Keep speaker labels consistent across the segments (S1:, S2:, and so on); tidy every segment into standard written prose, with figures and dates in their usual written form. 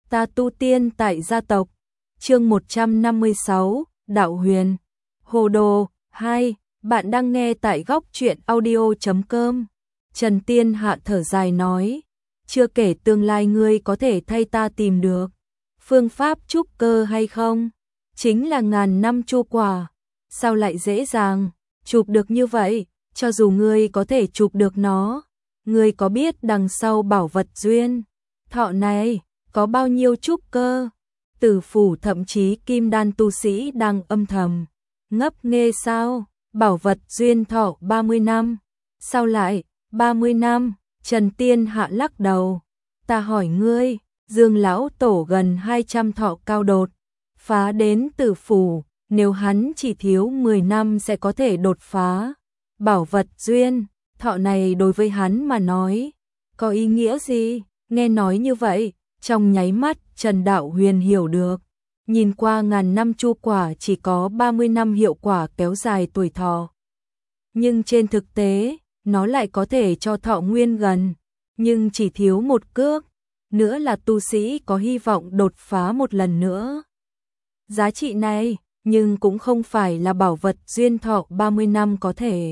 S1: Ta tu tiên tại gia tộc. Chương 156, Đạo Huyền. Hồ đồ 2, bạn đang nghe tại góc truyện audio.com. Trần Tiên Hạ thở dài nói, chưa kể tương lai ngươi có thể thay ta tìm được phương pháp trúc cơ hay không, chính là ngàn năm chu quả, sao lại dễ dàng chụp được như vậy, cho dù ngươi có thể chụp được nó, ngươi có biết đằng sau bảo vật duyên thọ này có bao nhiêu trúc cơ? Tử phủ thậm chí kim đan tu sĩ đang âm thầm ngấp nghé sao? Bảo vật duyên thọ 30 năm. Sao lại 30 năm? Trần Tiên Hạ lắc đầu. Ta hỏi ngươi, Dương lão tổ gần 200 thọ cao đột phá đến tử phủ, nếu hắn chỉ thiếu 10 năm sẽ có thể đột phá. Bảo vật duyên thọ này đối với hắn mà nói có ý nghĩa gì? Nghe nói như vậy, trong nháy mắt Trần Đạo Huyền hiểu được. Nhìn qua ngàn năm chu quả chỉ có 30 năm hiệu quả kéo dài tuổi thọ. Nhưng trên thực tế, nó lại có thể cho thọ nguyên gần, nhưng chỉ thiếu một cước, nữa là tu sĩ có hy vọng đột phá một lần nữa. Giá trị này, nhưng cũng không phải là bảo vật duyên thọ 30 năm có thể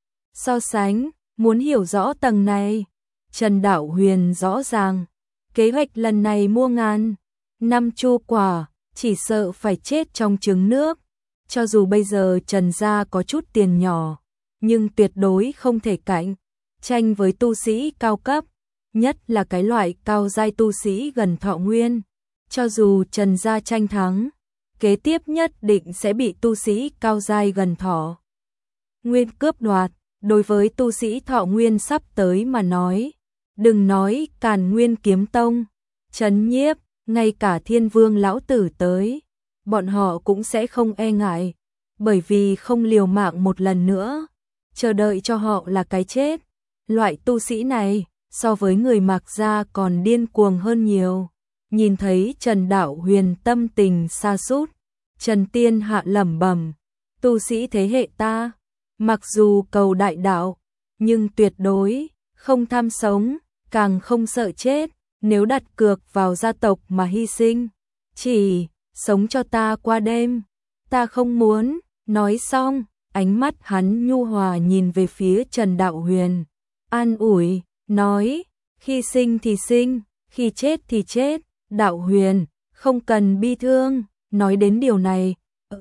S1: so sánh. Muốn hiểu rõ tầng này, Trần Đạo Huyền rõ ràng, kế hoạch lần này mua ngàn năm chu quả, chỉ sợ phải chết trong trứng nước. Cho dù bây giờ Trần gia có chút tiền nhỏ, nhưng tuyệt đối không thể cạnh tranh với tu sĩ cao cấp, nhất là cái loại cao giai tu sĩ gần thọ nguyên. Cho dù Trần gia tranh thắng, kế tiếp nhất định sẽ bị tu sĩ cao giai gần thọ nguyên cướp đoạt. Đối với tu sĩ thọ nguyên sắp tới mà nói, đừng nói Càn Nguyên Kiếm Tông, Trấn Nhiếp, ngay cả Thiên Vương lão tử tới, bọn họ cũng sẽ không e ngại, bởi vì không liều mạng một lần nữa, chờ đợi cho họ là cái chết. Loại tu sĩ này, so với người Mạc gia còn điên cuồng hơn nhiều. Nhìn thấy Trần Đạo Huyền tâm tình sa sút, Trần Tiên Hạ lẩm bẩm, tu sĩ thế hệ ta, mặc dù cầu đại đạo, nhưng tuyệt đối không tham sống, càng không sợ chết. Nếu đặt cược vào gia tộc mà hy sinh, chỉ sống cho ta qua đêm, ta không muốn. Nói xong, ánh mắt hắn nhu hòa nhìn về phía Trần Đạo Huyền, an ủi, nói, khi sinh thì sinh, khi chết thì chết, Đạo Huyền, không cần bi thương. Nói đến điều này,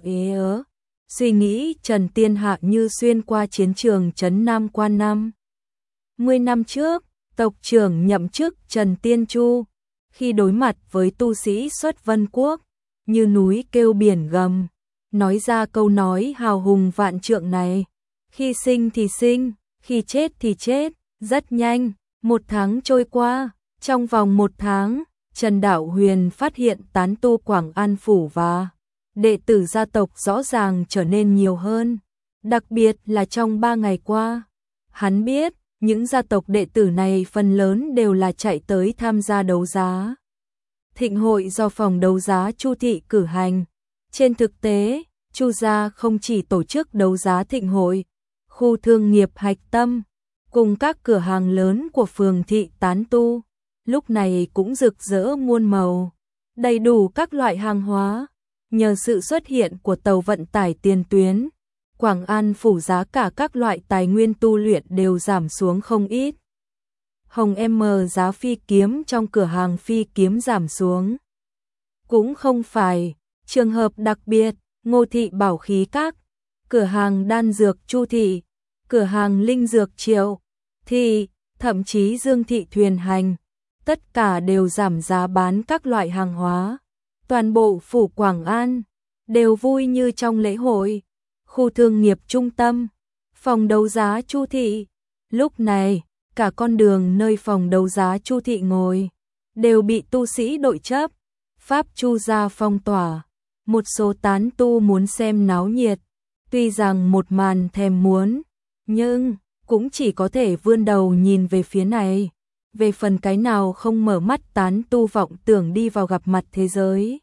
S1: suy nghĩ Trần Tiên Hạ như xuyên qua chiến trường trấn Nam Quan năm 10 năm trước, tộc trưởng nhậm chức Trần Tiên Chu, khi đối mặt với tu sĩ xuất Vân Quốc, như núi kêu biển gầm, nói ra câu nói hào hùng vạn trượng này, khi sinh thì sinh, khi chết thì chết. Rất nhanh, 1 tháng trôi qua, trong vòng 1 tháng, Trần Đạo Huyền phát hiện tán tu Quảng An Phủ và đệ tử gia tộc rõ ràng trở nên nhiều hơn, đặc biệt là trong 3 ngày qua. Hắn biết, những gia tộc đệ tử này phần lớn đều là chạy tới tham gia đấu giá thịnh hội do phòng đấu giá Chu thị cử hành. Trên thực tế, Chu gia không chỉ tổ chức đấu giá thịnh hội, khu thương nghiệp hạch tâm cùng các cửa hàng lớn của phường thị tán tu lúc này cũng rực rỡ muôn màu, đầy đủ các loại hàng hóa. Nhờ sự xuất hiện của tàu vận tải tiền tuyến, Quảng An Phủ giá cả các loại tài nguyên tu luyện đều giảm xuống không ít. Hồng M giá phi kiếm trong cửa hàng phi kiếm giảm xuống. Cũng không phải trường hợp đặc biệt, Ngô thị Bảo Khí Các, cửa hàng đan dược Chu thị, cửa hàng linh dược Triệu thị, thậm chí Dương thị Thuyền Hành, tất cả đều giảm giá bán các loại hàng hóa. Toàn bộ phủ Quảng An đều vui như trong lễ hội. Khu thương nghiệp trung tâm, phòng đấu giá Chu thị, lúc này cả con đường nơi phòng đấu giá Chu thị ngồi đều bị tu sĩ đội chấp pháp Chu gia phong tỏa. Một số tán tu muốn xem náo nhiệt, tuy rằng một màn thèm muốn, nhưng cũng chỉ có thể vươn đầu nhìn về phía này. Về phần cái nào không mở mắt tán tu vọng tưởng đi vào gặp mặt thế giới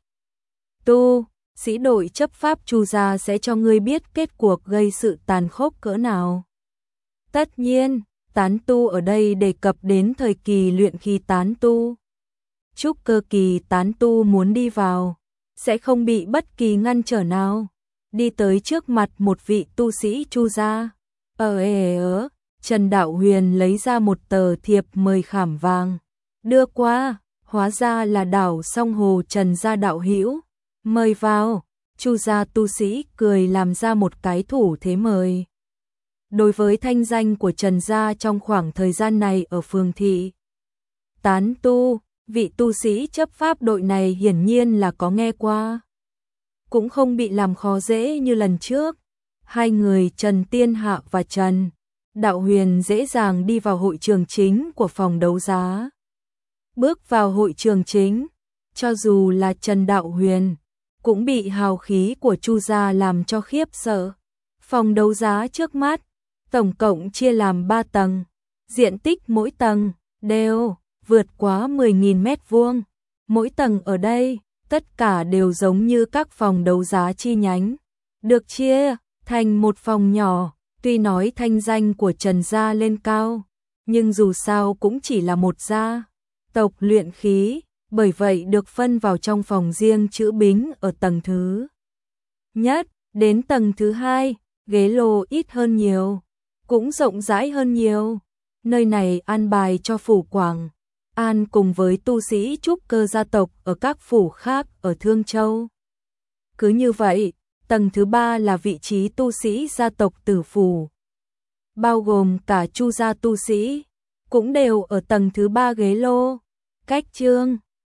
S1: tu sĩ đội chấp pháp Chu gia sẽ cho ngươi biết kết cuộc gây sự tàn khốc cỡ nào. Tất nhiên, tán tu ở đây đề cập đến thời kỳ luyện khí tán tu. trúc cơ kỳ tán tu muốn đi vào, sẽ không bị bất kỳ ngăn trở nào. Đi tới trước mặt một vị tu sĩ Chu gia. Trần Đạo Huyền lấy ra một tờ thiệp mời khảm vàng, đưa qua, hóa ra là Đảo Song Hồ Trần gia đạo hữu, mời vào. Chu gia tu sĩ cười làm ra một cái thủ thế mời. Đối với thanh danh của Trần gia trong khoảng thời gian này ở phường thị tán tu, vị tu sĩ chấp pháp đội này hiển nhiên là có nghe qua. Cũng không bị làm khó dễ như lần trước. Hai người Trần Tiên Hạ và Trần Đạo Huyền dễ dàng đi vào hội trường chính của phòng đấu giá. Bước vào hội trường chính, cho dù là Trần Đạo Huyền, cũng bị hào khí của Chu gia làm cho khiếp sợ. Phòng đấu giá trước mắt, tổng cộng chia làm 3 tầng, diện tích mỗi tầng đều vượt quá 10.000 mét vuông. Mỗi tầng ở đây, tất cả đều giống như các phòng đấu giá chi nhánh, được chia thành một phòng nhỏ. Tuy nói thanh danh của Trần gia lên cao, nhưng dù sao cũng chỉ là một gia tộc luyện khí, bởi vậy được phân vào trong phòng riêng chữ Bính ở tầng thứ nhất. Đến tầng thứ hai, ghế lô ít hơn nhiều, cũng rộng rãi hơn nhiều. Nơi này an bài cho phủ Quảng An cùng với tu sĩ trúc cơ gia tộc ở các phủ khác ở Thương Châu. Cứ như vậy, tầng thứ ba là vị trí tu sĩ gia tộc Tử phủ, bao gồm cả Chu gia tu sĩ, cũng đều ở tầng thứ ba ghế lô. Cách Trương